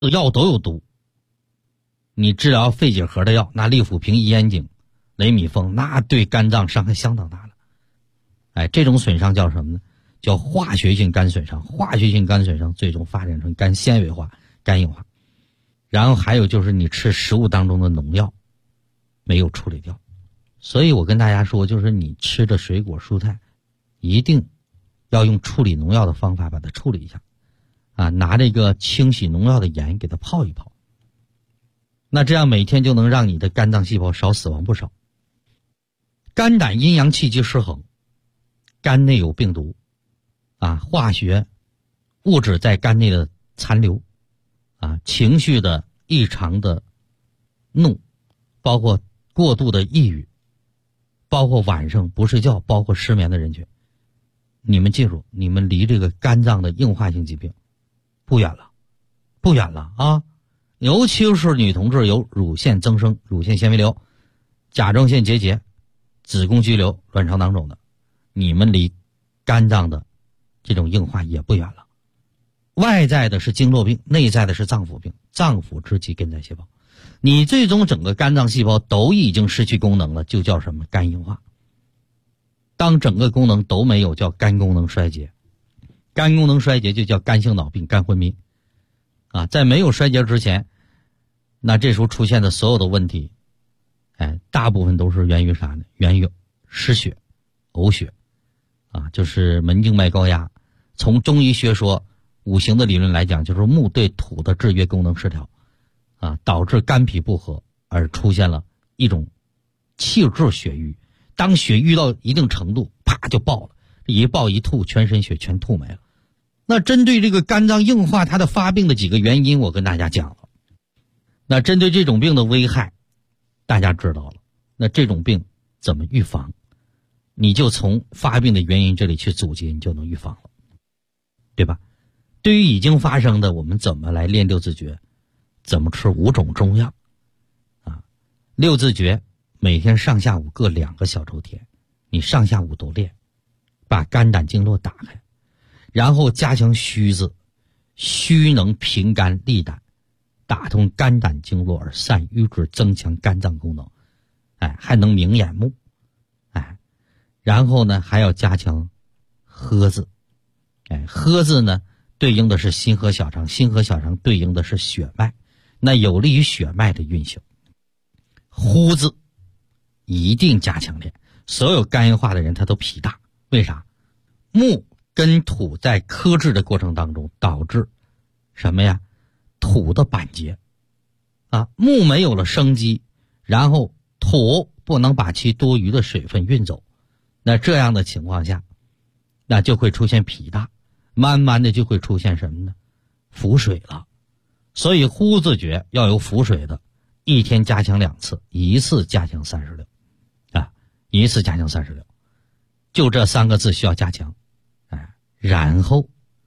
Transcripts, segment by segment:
药都有毒。你治疗肺结核的药，那利辅平、伊延景、雷米风，那对肝脏伤害相当大了。这种损伤叫什么呢？叫化学性肝损伤。化学性肝损伤最终发展成肝纤维化、肝硬化。然后还有就是你吃食物当中的农药没有处理掉。所以我跟大家说，就是你吃的水果蔬菜一定要用处理农药的方法把它处理一下拿这个清洗农药的盐给它泡一泡，那这样每天就能让你的肝脏细胞少死亡不少。肝胆阴阳气机失衡，肝内有病毒化学物质在肝内的残留情绪的异常的怒，包括过度的抑郁，包括晚上不睡觉，包括失眠的人群，你们记住，你们离这个肝脏的硬化性疾病不远了啊！尤其是女同志有乳腺增生、乳腺纤维瘤、甲状腺结节、子宫肌瘤、卵巢囊肿的，你们离肝脏的这种硬化也不远了。外在的是经络病，内在的是脏腑病，脏腑之疾根在细胞。你最终整个肝脏细胞都已经失去功能了，就叫什么？肝硬化。当整个功能都没有，叫肝功能衰竭。肝功能衰竭就叫肝性脑病、肝昏迷在没有衰竭之前，那这时候出现的所有的问题大部分都是源于啥呢？源于失血、呕血就是门静脉高压。从中医学说五行的理论来讲，就是木对土的制约功能失调导致肝脾不和，而出现了一种气滞血瘀。当血瘀到一定程度，啪就爆了，一爆一吐，全身血全吐没了。那针对这个肝脏硬化它的发病的几个原因，我跟大家讲了。那针对这种病的危害大家知道了，那这种病怎么预防？你就从发病的原因这里去阻截，你就能预防了，对吧？对于已经发生的，我们怎么来练六字诀？怎么吃5种中药六字诀每天上下午各2个小周天，你上下午都练，把肝胆经络打开，然后加强虚字，虚能平肝利胆，打通肝胆经络而散瘀滞，增强肝脏功能还能明眼目然后呢还要加强喝字喝字呢对应的是心和小肠，心和小肠对应的是血脉，那有利于血脉的运行。呼字一定加强练，所有肝硬化的人他都脾大，为啥？木跟土在克制的过程当中导致什么呀？土的板结木没有了生机，然后土不能把其多余的水分运走，那这样的情况下，那就会出现脾大，慢慢的就会出现什么呢？腹水了。所以呼字诀要有腹水的，一天加强2次，一次加强36一次加强36，就这3个字需要加强然后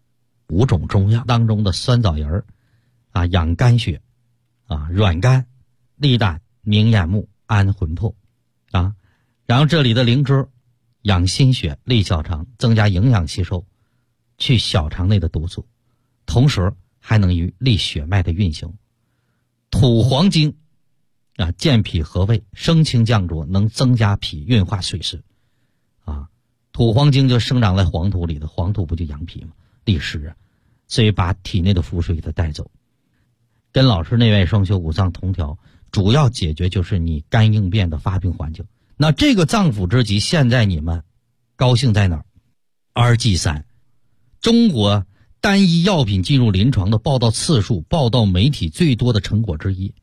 5种中药当中的酸枣仁养肝血软肝利胆明眼目安魂魄然后这里的灵芝养心血利小肠，增加营养吸收，去小肠内的毒素，同时还能于利血脉的运行。土黄精健脾和胃，升清降浊，能增加脾运化水湿土黄精就生长在黄土里的，黄土不就养脾吗？利湿所以把体内的腹水给它带走。跟老师内外双修五脏同调，主要解决就是你肝硬变的发病环境。那这个脏腑之疾现在你们高兴在哪儿？ RG3 中国单一药品进入临床的报道次数，报道媒体最多的成果之一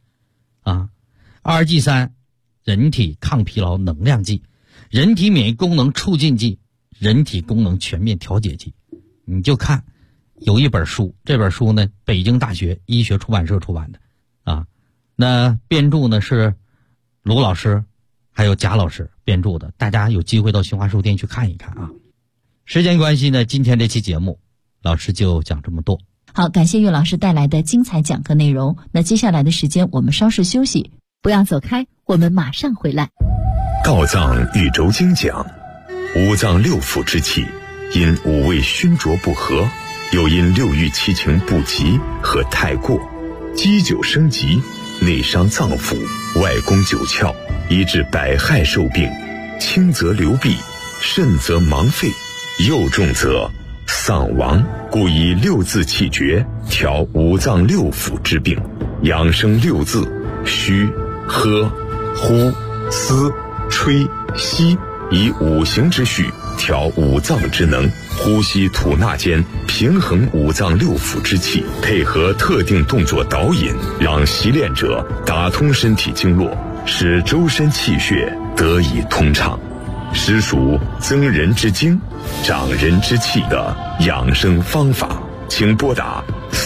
RG3 人体抗疲劳能量剂，人体免疫功能促进剂，人体功能全面调节剂。你就看有一本书，这本书呢北京大学医学出版社出版的那编著呢是卢老师还有贾老师编著的，大家有机会到新华书店去看一看时间关系呢，今天这期节目老师就讲这么多。 好，感谢岳老师带来的精彩讲课内容。那接下来的时间我们稍事休息，不要走开，我们马上回来。 道藏宇宙经讲，五脏六腑之气因五味熏浊不和，又因六欲七情不及和太过， 积久生疾，内伤脏腑，外攻九窍，以致百害受病，轻则流弊，甚则盲废，又重则丧亡。故以六字气诀调五脏六腑之病，养生六字：虚、喝、呼、吸、吹、吸，以五行之序调五脏之能，呼吸吐纳间平衡五脏六腑之气，配合特定动作导引，让习练者打通身体经络，使周身气血得以通畅，实属增人之精、长人之气的养生方法。请拨打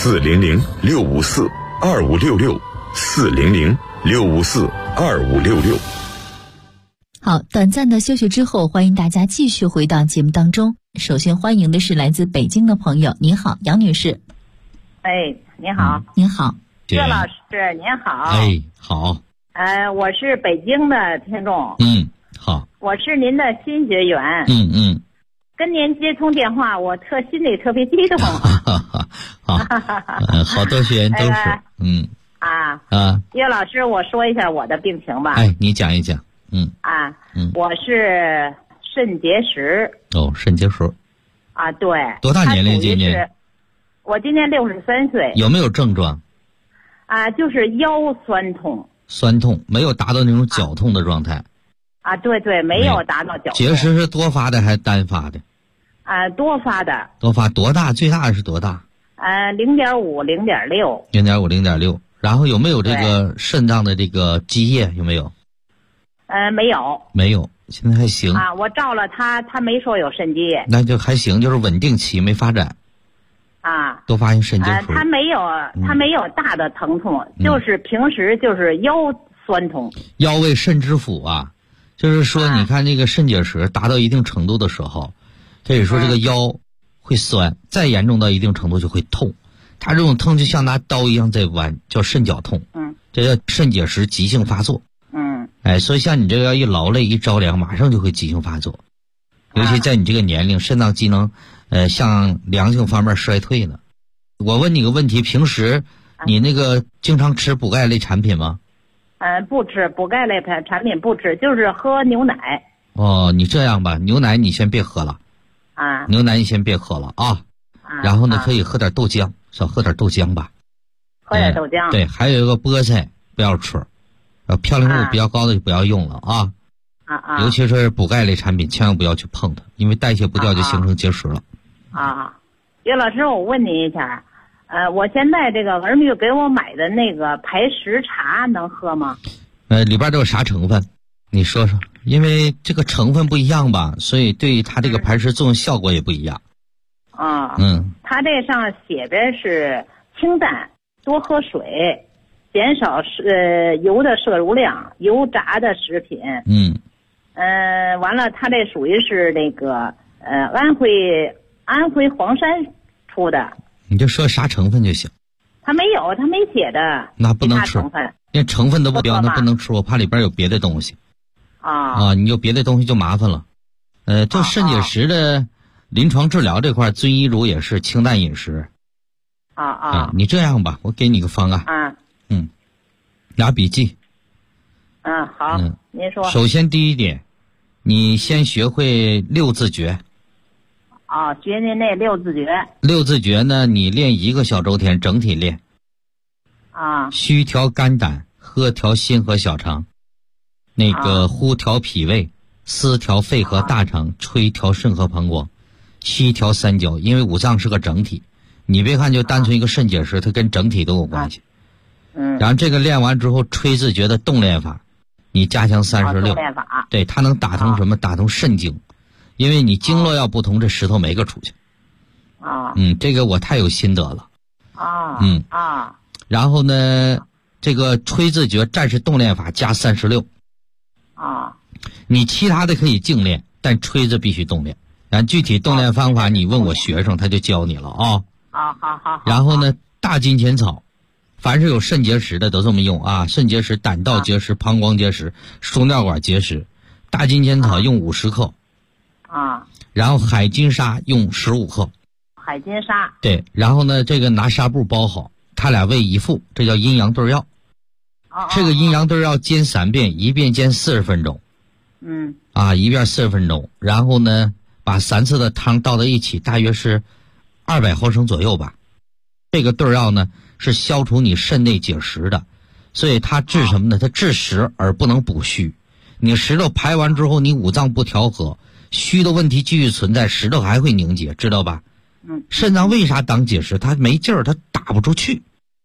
400-654-2566 400-654-2566。 好，短暂的休息之后，欢迎大家继续回到节目当中。首先欢迎的是来自北京的朋友，您好，杨女士。 哎，您好。 您好。 岳老师您好。 哎，好。 我是北京的听众。 好。 我是您的新学员。跟您接通电话，我心里特别激动。 好，好多学员都是。 岳老师，我说一下我的病情吧。 哎，你讲一讲。 我是肾结石。 哦，肾结石。 对。 多大年龄今年？ 我今年63岁。 有没有症状？ 就是腰酸痛。 酸痛，没有达到那种绞痛的状态。 对，没有达到绞痛。 结石是多发的还是单发的？ 多发的。 多发多大？最大的是多大 ？0.5、0.6。 0.5、0.6。然后有没有这个肾脏的这个积液？有没有？ 没有。 没有，现在还行。 我照了他没说有肾积液。 那就还行，就是稳定期没发展。多发性肾结石。 他没有大的疼痛，就是平时就是腰酸痛。 腰为肾之府啊。就是说你看这个肾结石达到一定程度的时候，可以说这个腰会酸，再严重到一定程度就会痛。它这种痛就像拿刀一样在剜，叫肾绞痛。这叫肾结石急性发作。所以像你这个要一劳累一着凉，马上就会急性发作。尤其在你这个年龄，肾脏机能向良性方面衰退了。我问你个问题，平时你那个经常吃补钙类产品吗？ 不吃补钙类产品，不吃，就是喝牛奶。 你这样吧，牛奶你先别喝了。牛奶你先别喝了啊。然后呢，可以喝点豆浆，少喝点豆浆吧。 喝点豆浆。 对，还有一个菠菜不要吃，嘌呤物比较高的就不要用了啊。尤其是补钙类产品，千万不要去碰它，因为代谢不掉就形成结石了。 岳老师，我问您一下。我现在这个儿女给我买的那个排石茶能喝吗？ 里边都有啥成分？你说说，因为这个成分不一样吧，所以对它这个排石作用效果也不一样。 它这上写的是清淡，多喝水，减少油的摄入量，油炸的食品。完了，它这属于是那个安徽黄山出的。 你就说啥成分就行。 他没写的。 那不能吃，连成分都不标，那不能吃，我怕里边有别的东西。你有别的东西就麻烦了。这肾结石的临床治疗这块，遵医嘱也是清淡饮食。你这样吧，我给你个方案。拿笔记。 好。您说。 首先第一点，你先学会六字诀。 学您那六字诀。 六字诀呢，你练1个小周天，整体练。虚调肝胆，喝调心和小肠，那个呼调脾胃，思调肺和大肠，吹调肾和膀胱，吸调三焦。因为五脏是个整体，你别看就单纯一个肾结石，它跟整体都有关系。然后这个练完之后，吹字诀的动练法，你加强36。 动练法。 对，它能打通什么？打通肾经。因为你经络要不通，这石头没个出去。这个我太有心得了。然后呢，这个吹字诀战士动练法加36。你其他的可以静练，但吹字必须动练。然后具体动练方法，你问我学生，他就教你了啊。 好。 然后呢，大金钱草，凡是有肾结石的都这么用啊。肾结石、胆道结石、膀胱结石、输尿管结石，大金钱草用50克。然后海金沙用15克。 海金沙。 对，然后呢，这个拿纱布包好， 他俩为一副，这叫阴阳对药。这个阴阳对药煎3遍，一遍煎40分钟。一遍40分钟，然后呢，把3次的汤倒在一起，大约是200毫升左右吧。这个对药呢是消除你肾内结石的，所以它治什么呢？它治实而不能补虚。你石头排完之后，你五脏不调和，虚的问题继续存在，石头还会凝结，知道吧？肾脏为啥当结石？它没劲儿，它打不出去。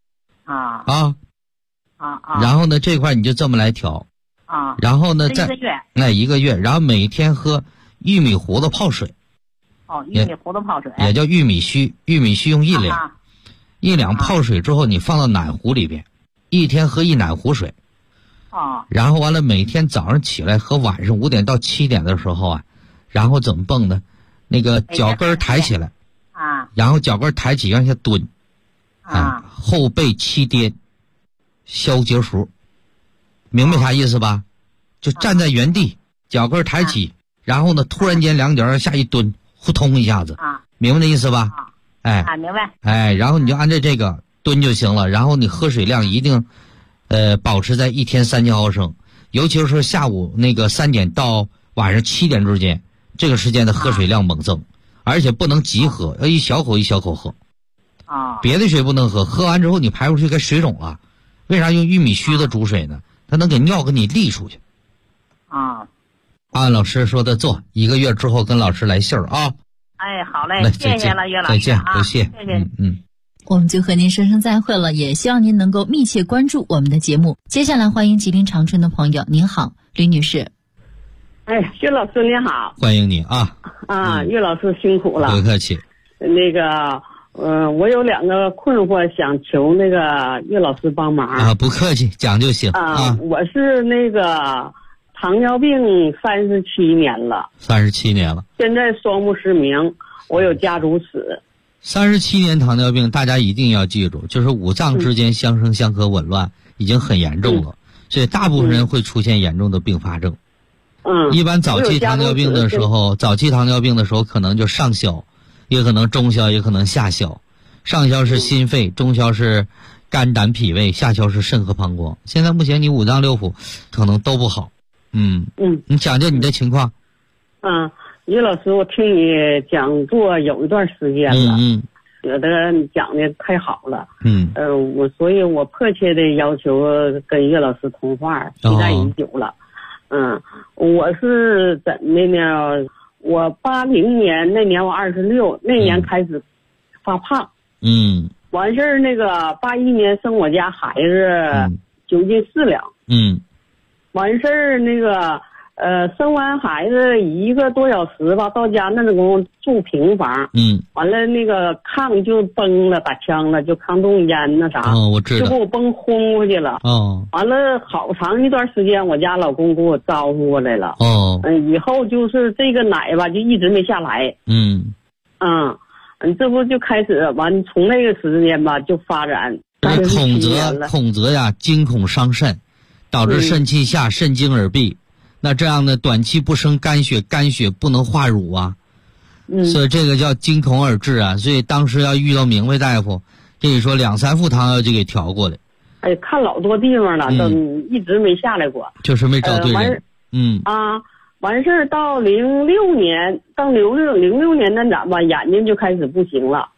然后呢，这块你就这么来调。然后呢，再1个月，然后每天喝玉米糊子泡水。 玉米糊子泡水也叫玉米须，玉米须用1两，1两泡水之后，你放到奶壶里边，1天喝1奶壶水。然后完了，每天早上起来和晚上5点到7点的时候啊，然后怎么蹦呢？那个脚跟抬起来，然后脚跟抬起往下蹲，后背7颠，消结束。明白啥意思吧？就站在原地，脚跟抬起，然后呢，突然间2脚下一蹲，呼通一下子，明白那意思吧？ 明白。 然后你就按照这个蹲就行了。然后你喝水量一定，保持在1天3千毫升，尤其是下午那个3点到晚上7点之间，这个时间的喝水量猛增，而且不能急喝，要一小口一小口喝。别的水不能喝，喝完之后你排出去该水肿了。为啥用玉米须子煮水呢？它能给尿给你沥出去。按老师说的做，1个月之后跟老师来信儿啊。 好嘞，谢谢了，岳老师。 再见，多谢。 谢谢。 我们就和您说声再会了，也希望您能够密切关注我们的节目。接下来欢迎吉林长春的朋友，您好，吕女士。 岳老师您好。 欢迎你啊。 岳老师辛苦了。 不客气。 那个我有2个困惑，想求那个岳老师帮忙。 不客气，讲就行。 我是那个糖尿病37年了。 37年了。 现在双目失明，我有家族史。 37年糖尿病，大家一定要记住，就是五脏之间相生相克紊乱，已经很严重了，所以大部分人会出现严重的并发症。一般早期糖尿病的时候，可能就上消，也可能中消，也可能下消。上消是心肺，中消是肝胆脾胃，下消是肾和膀胱。现在目前你五脏六腑可能都不好。你讲讲你的情况。 岳老师，我听你讲座有一段时间了，觉得你讲的太好了。所以我迫切的要求跟岳老师通话，期待已久了。我是怎的呢？我80年那年我26，那年开始发胖。完事儿那个81年生我家孩子9斤4两。完事儿那个生完孩子1个多小时吧，到家那种住平房。完了那个炕就崩了，打枪了，就炕洞烟那啥。 我知道。 就给我崩轰过去了。完了好长一段时间，我家老公给我招呼过来了。以后就是这个奶吧，就一直没下来。这不就开始完，从那个时间吧就发展。 恐则呀，惊恐伤肾，导致肾气下，肾精而闭。那这样呢，短期不生肝血，肝血不能化乳啊。所以这个叫惊恐而治啊。所以当时要遇到明白大夫，可以说2、3副汤药就给调过来。 看老多地方了，都一直没下来过。 就是没找对人。 完事儿到06年，到06年那咋吧，眼睛就开始不行了。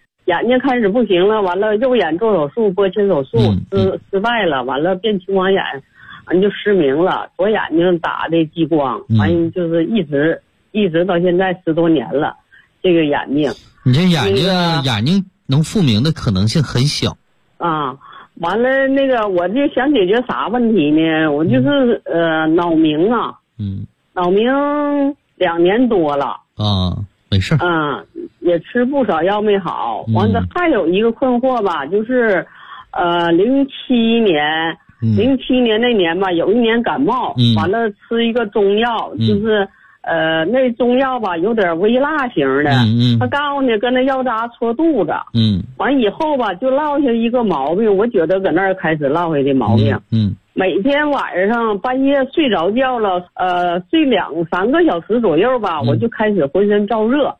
完了右眼做手术，拨切手术失败了，完了变青光眼。完就失明了，左眼睛打的激光，完就是一直到现在10多年了，这个眼睛。 你这眼睛能复明的可能性很小。 完了那个我就想解决啥问题呢？我就是脑鸣啊。脑鸣2年多了。 没事。 也吃不少药没好。完了还有一个困惑吧，就是07年那年吧，有一年感冒，完了吃一个中药，就是那中药吧有点微辣型的，他告诉你跟那药渣戳肚子，完以后吧就落下一个毛病，我觉得搁那儿开始落下的毛病，每天晚上半夜睡着觉了，睡2、3个小时左右吧，我就开始浑身燥热，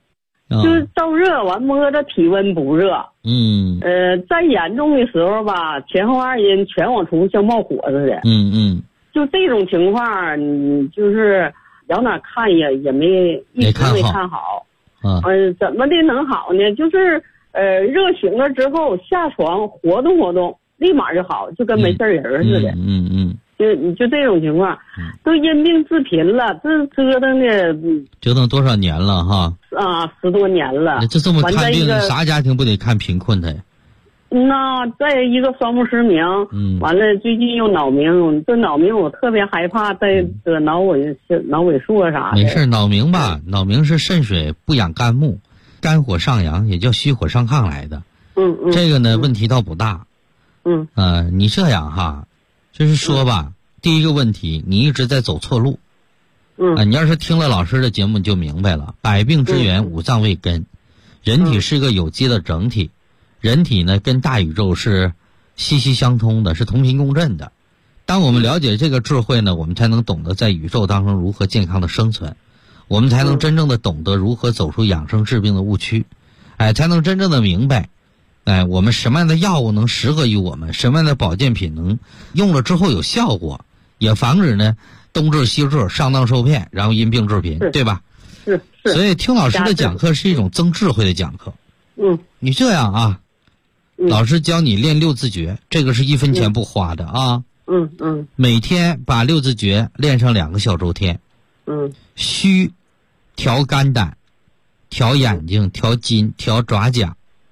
就是燥热完摸着体温不热。再严重的时候吧，前后二阴全往出像冒火似的。就这种情况，你就是往哪看也一直没看好。怎么的能好呢？就是热醒了之后下床活动活动，立马就好，就跟没事人似的。就这种情况，都因病致贫了，这折腾多少年了哈 ？10多年了。 这么看病，啥家庭不得看贫困的呀？ 那再一个双目失明，完了最近又脑鸣，这脑鸣我特别害怕再得脑萎缩啥的。 没事，脑鸣吧，脑鸣是肾水不养肝木，肝火上扬，也叫虚火上亢来的。这个呢问题倒不大。你这样哈，就是说吧，第一个问题，你一直在走错路。你要是听了老师的节目，你就明白了，百病之源，五脏为根，人体是个有机的整体。人体呢跟大宇宙是息息相通的，是同频共振的。当我们了解这个智慧呢，我们才能懂得在宇宙当中如何健康的生存，我们才能真正的懂得如何走出养生治病的误区，才能真正的明白，我们什么样的药物能适合于我们，什么样的保健品能用了之后有效果，也防止呢东治西治，上当受骗，然后因病致贫，对吧？ 是。 所以听老师的讲课是一种增智慧的讲课。你这样啊。老师教你练六字诀，这个是1分钱不花的啊。每天把六字诀练上2个小周天。虚调肝胆，调眼睛，调筋，调爪甲。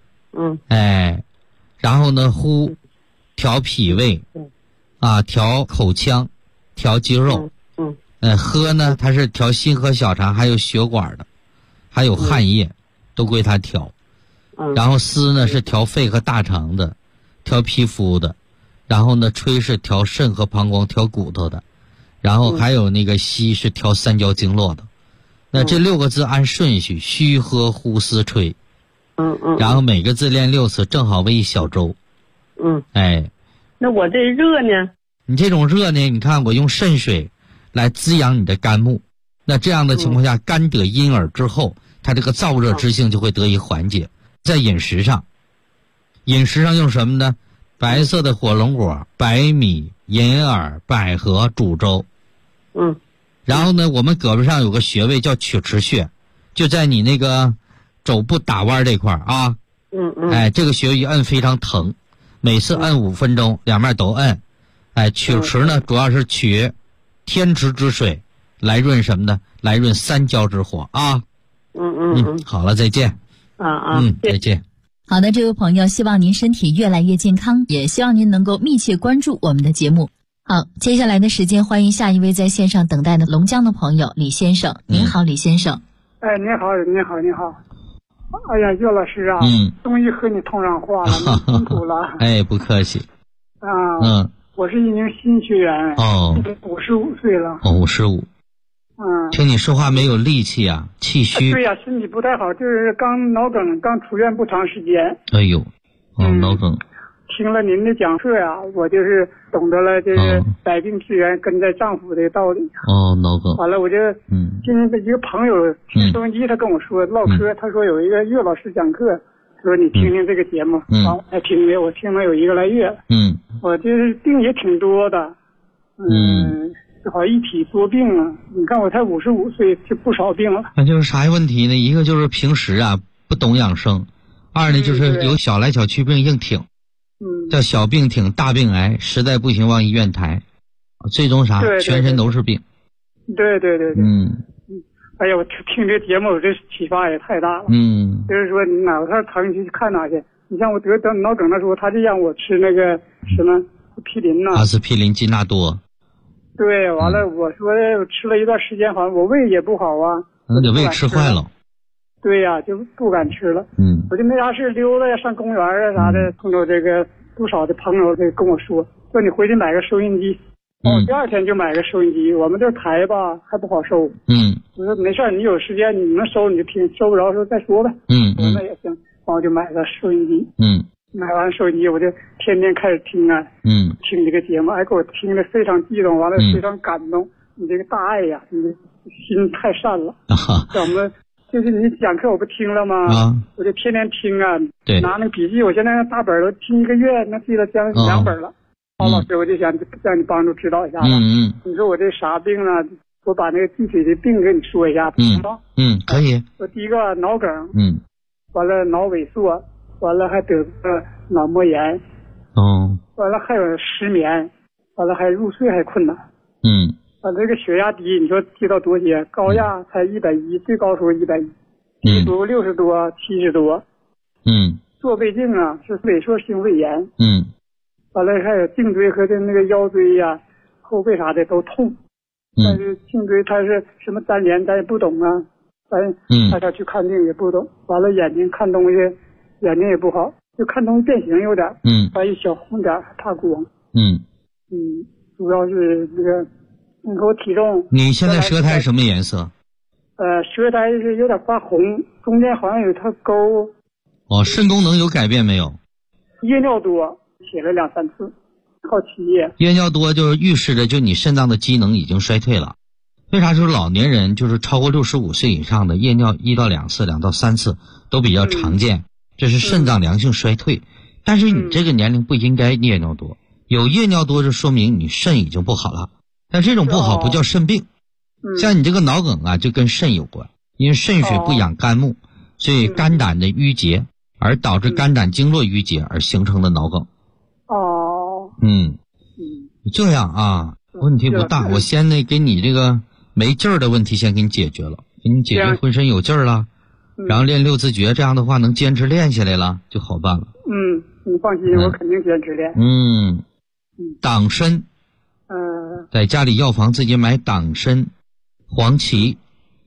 然后呢呼调脾胃，调口腔，调肌肉。喝呢它是调心和小肠，还有血管的，还有汗液，都归它调。然后思呢是调肺和大肠的，调皮肤的，然后呢吹是调肾和膀胱，调骨头的，然后还有那个吸是调三焦经络的。那这6个字按顺序，虚喝呼思吹。然后每个字练6次，正好为1小周。 那我这热呢？ 你这种热呢，你看我用肾水来滋养你的肝木，那这样的情况下，肝得阴耳之后，它这个燥热之性就会得以缓解。在饮食上用什么呢？白色的火龙果、白米、银耳、百合煮粥。然后呢，我们胳膊上有个穴位叫曲池穴，就在你那个肘部打弯这块啊。这个穴位一摁非常疼，每次摁5分钟，两面都摁。曲池呢，主要是取天池之水来润什么呢？来润三焦之火啊。好了，再见。再见。 好的，这位朋友，希望您身体越来越健康，也希望您能够密切关注我们的节目。好，接下来的时间，欢迎下一位在线上等待的龙江的朋友李先生。您好，李先生。 你好。哎呀，岳老师啊，终于和你通上话了，你辛苦了。 不客气。 我是一名新学员。55岁了。 55。听你说话没有力气啊，气虚。 对呀，身体不太好，就是刚脑梗，刚出院不长时间。 脑梗。 听了您的讲课呀，我就是懂得了这个百病之源根在脏腑的道理。 脑梗。 完了，我就今天的一个朋友听收音机，他跟我说唠嗑，他说有一个岳老师讲课，说你听听这个节目。我听了有1个来月。我这病也挺多的。好一体多病了，你看我才55岁，就不少病了。 那就是啥问题呢？一个就是平时不懂养生，2呢就是有小来小去病硬挺，叫小病挺大病癌，实在不行往医院抬，最终全身都是病。 对。哎呀，我听这节目，我这启发也太大了。就是说你哪块疼去看哪去。你像我得脑梗的时候，他就让我吃那个什么匹林呐， 阿司匹林、金纳多。 对，完了，我说吃了一段时间，好像我胃也不好啊。 那得胃吃坏了。 对呀，就不敢吃了。我就没啥事溜达呀，上公园啊啥的，碰到这个不少的朋友就跟我说你回去买个收音机。第2天就买个收音机，我们这台吧还不好收。我说没事，你有时间你能收你就听，收不着时候再说呗。我说那也行，完我就买个收音机。买完收音机我就天天开始听听这个节目，给我听得非常激动，完了非常感动。你这个大爱呀，你的心太善了。像我们就是你讲课我不听了吗？啊，我就天天听啊， 对， 拿那笔记，我现在大本都听1个月，那记了将近2本了。好，老师，我就想让你帮助指导一下吧。你说我这啥病啊？我把那个具体的病跟你说一下，行吗？ 可以。 我第一个脑梗，完了脑萎缩，完了还得个脑膜炎，完了还有失眠，完了还入睡还困难，完了这个血压低，你说低到多些？高压才110，最高时候110，低时候60多、70多，做胃镜啊是萎缩性胃炎，完了还有颈椎和那个腰椎呀、后背啥的都痛。但是颈椎它是什么粘连，咱也不懂啊，大家去看病也不懂。完了眼睛看东西，眼睛也不好，就看东西变形有点，还有小红点，怕光。主要是那个，你和我体重。 你现在舌苔什么颜色？ 舌苔是有点发红，中间好像有条沟。 肾功能有改变没有？ 夜尿多，写了2、3次。好奇夜， 夜尿多就是预示着就你肾脏的机能已经衰退了。为啥说老年人就是超过65岁以上的夜尿1到2次、2到3次都比较常见，这是肾脏良性衰退。但是你这个年龄不应该夜尿多，有夜尿多就说明你肾已经不好了。但这种不好不叫肾病，像你这个脑梗啊就跟肾有关，因为肾水不养肝木，所以肝胆的淤结而导致肝胆经络淤结而形成的脑梗。这样啊，问题不大。我先给你这个没劲儿的问题先给你解决了，给你解决浑身有劲儿了，然后练6字诀，这样的话能坚持练下来了就好办了。 你放心，我肯定坚持练。 党参，在家里药房自己买党参、黄芪，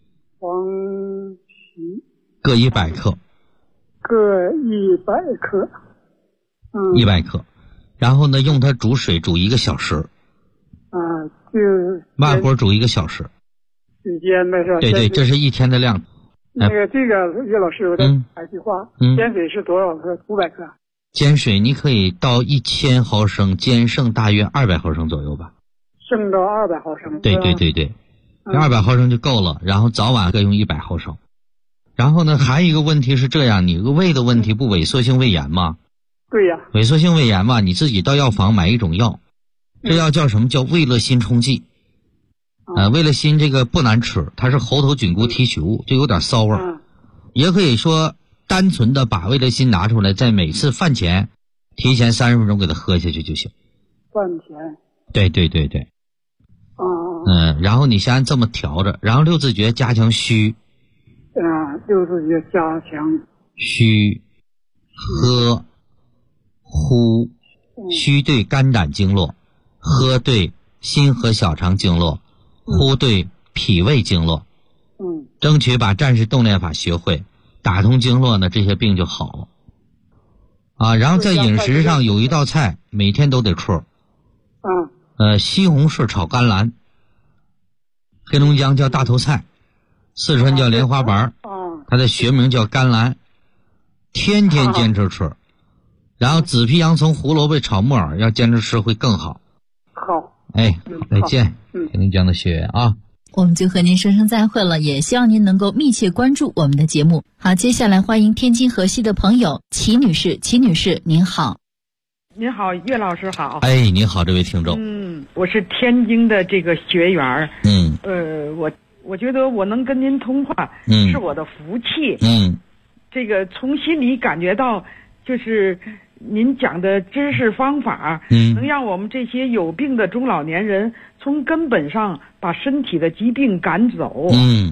各100克， 各100克 ，100克。然后呢，用它煮水煮1个小时， 就慢火煮1个小时， 时间呗是吧？ 对，这是1天的量。 这个岳老师，我再来句话，煎水是多少克？500克。 煎水你可以到1000毫升，煎剩大约200毫升左右吧。 剩到200毫升。 对，200毫升就够了。然后早晚各用100毫升。然后呢，还有一个问题是这样，你个胃的问题不萎缩性胃炎吗？ 对呀， 萎缩性胃炎嘛，你自己到药房买一种药，这药叫什么？叫胃乐心冲剂。胃乐心这个不难吃，它是猴头菌菇提取物，就有点骚味儿。也可以说单纯的把胃乐心拿出来，在每次饭前提前30分钟给它喝下去就行。 饭前。 对。然后你先这么调着，然后6字诀加强虚。 6字诀加强虚，喝。呼，虚对肝胆经络，喝对心和小肠经络，呼对脾胃经络。争取把战士动练法学会，打通经络呢，这些病就好了。然后在饮食上有一道菜每天都得吃。西红柿炒甘蓝，黑龙江叫大头菜，四川叫莲花白，它的学名叫甘蓝，天天坚持吃。然后紫皮洋葱、胡萝卜炒木耳要坚持吃会更好。 好， 再见，黑龙江的学员啊。 我们就和您说声再会了，也希望您能够密切关注我们的节目。好，接下来欢迎天津河西的朋友齐女士。齐女士您好。 您好，岳老师好。 您好，这位听众。 我是天津的这个学员。我觉得我能跟您通话，是我的福气。这个从心里感觉到，就是您讲的知识方法，能让我们这些有病的中老年人从根本上把身体的疾病赶走。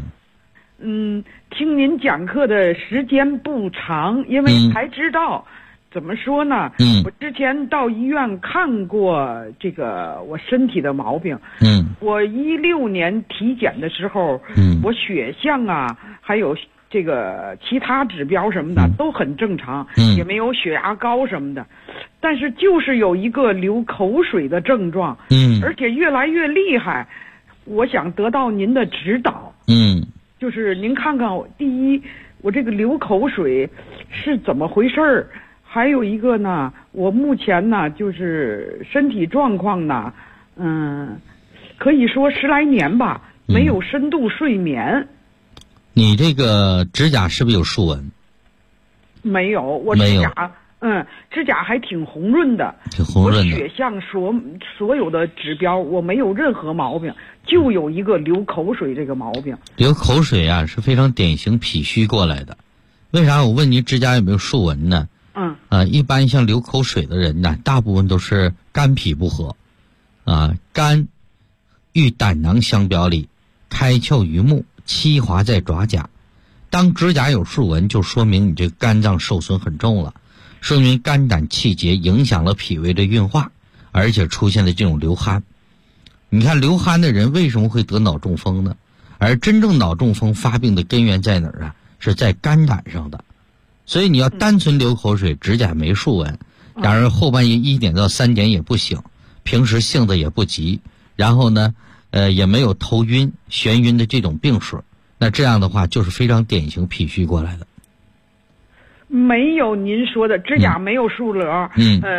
听您讲课的时间不长，因为才知道，怎么说呢？我之前到医院看过这个我身体的毛病。我16年体检的时候，我血象啊，还有这个其他指标什么的都很正常，也没有血压高什么的，但是就是有一个流口水的症状，而且越来越厉害。我想得到您的指导，就是您看看第一，我这个流口水是怎么回事儿？还有一个呢，我目前呢就是身体状况呢，可以说10来年吧，没有深度睡眠。 你这个指甲是不是有竖纹？ 没有，我指甲指甲还挺红润的， 挺红润的。 我血象所有的指标我没有任何毛病，就有一个流口水这个毛病。 流口水啊是非常典型脾虚过来的。为啥我问你指甲有没有竖纹呢？一般像流口水的人呢，大部分都是肝脾不和。肝与胆囊相表里，开窍于目，栖华在爪甲。当指甲有竖纹，就说明你这个肝脏受损很重了，说明肝胆气结影响了脾胃的运化，而且出现了这种流汗。你看流汗的人为什么会得脑中风呢？而真正脑中风发病的根源在哪儿啊？是在肝胆上的。所以你要单纯流口水，指甲没竖纹，当然后半夜1点到3点也不醒，平时性子也不急，然后呢也没有头晕眩晕的这种病史，那这样的话就是非常典型脾虚过来的。 没有您说的指甲没有竖棱，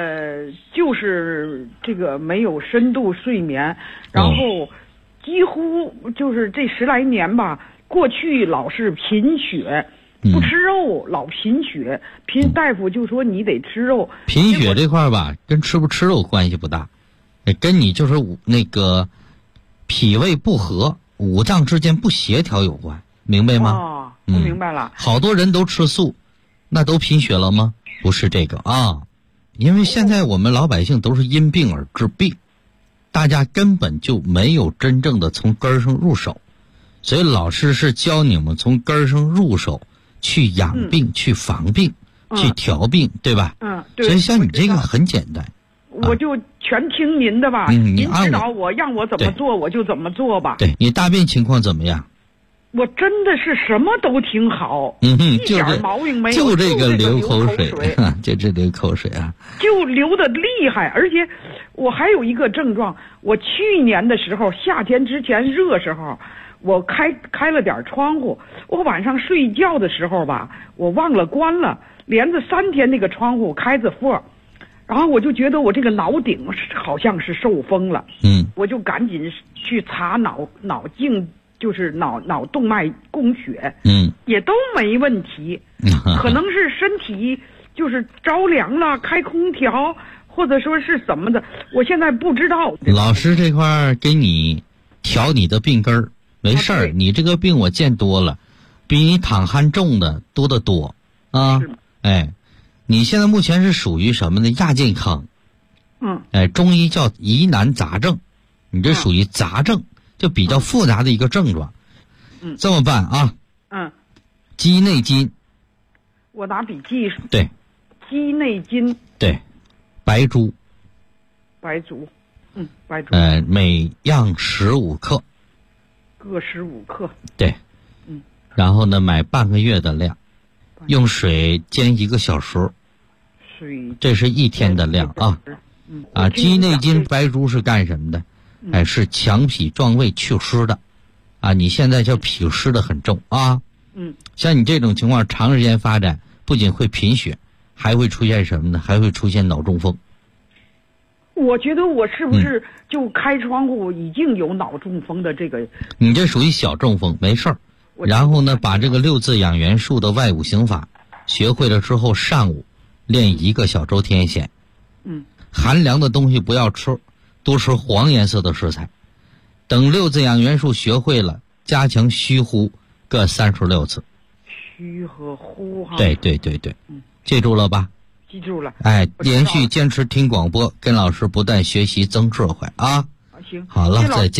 就是这个没有深度睡眠，然后几乎就是这10来年吧，过去老是贫血，不吃肉，老贫血，大夫就说你得吃肉。 贫血这块吧，跟吃不吃肉关系不大，跟你就是那个脾胃不和、五脏之间不协调有关，明白吗？ 我明白了。 好多人都吃素，那都贫血了吗？不是这个啊，因为现在我们老百姓都是因病而治病，大家根本就没有真正的从根儿上入手，所以老师是教你们从根儿上入手，去养病、去防病、去调病，对吧？ 对。 所以像你这个很简单， 我就全听您的吧。您指导我，让我怎么做我就怎么做吧。 对，你大便情况怎么样？ 我真的是什么都挺好，一点毛病没有， 就这个流口水，就这流口水啊， 就流的厉害。而且我还有一个症状，我去年的时候夏天之前热时候，我开了点窗户，我晚上睡觉的时候吧，我忘了关了，连着3天那个窗户开着缝，然后我就觉得我这个脑顶好像是受风了，我就赶紧去查脑镜，就是脑动脉供血，也都没问题，可能是身体就是着凉了，开空调，或者说是什么的，我现在不知道。 老师这块给你调你的病根儿，没事儿，你这个病我见多了，比你躺鼾重的多得多啊！你现在目前是属于什么呢？亚健康，中医叫疑难杂症，你这属于杂症。就比较复杂的一个症状，这么办啊？鸡内金， 我拿笔记。 对， 鸡内金。 对，白术。 白术，白术。 每样15克。 各15克。 对，然后呢，买半个月的量，用水煎1个小时。这是1天的量啊。鸡内金、白术是干什么的？是强脾壮胃祛湿的，你现在叫脾湿的很重啊。像你这种情况长时间发展，不仅会贫血，还会出现什么呢？还会出现脑中风。 我觉得我是不是就开窗户已经有脑中风的这个？ 你这属于小中风，没事儿。然后呢，把这个6字养元术的外五行法学会了之后，上午练1个小周天线。寒凉的东西不要吃。多吃黄颜色的食材，等6字养元术学会了，加强虚呼各36次。 虚和呼哈。 对，记住了吧？ 记住了。 连续坚持听广播，跟老师不断学习增智慧啊。 行， 好了，再见。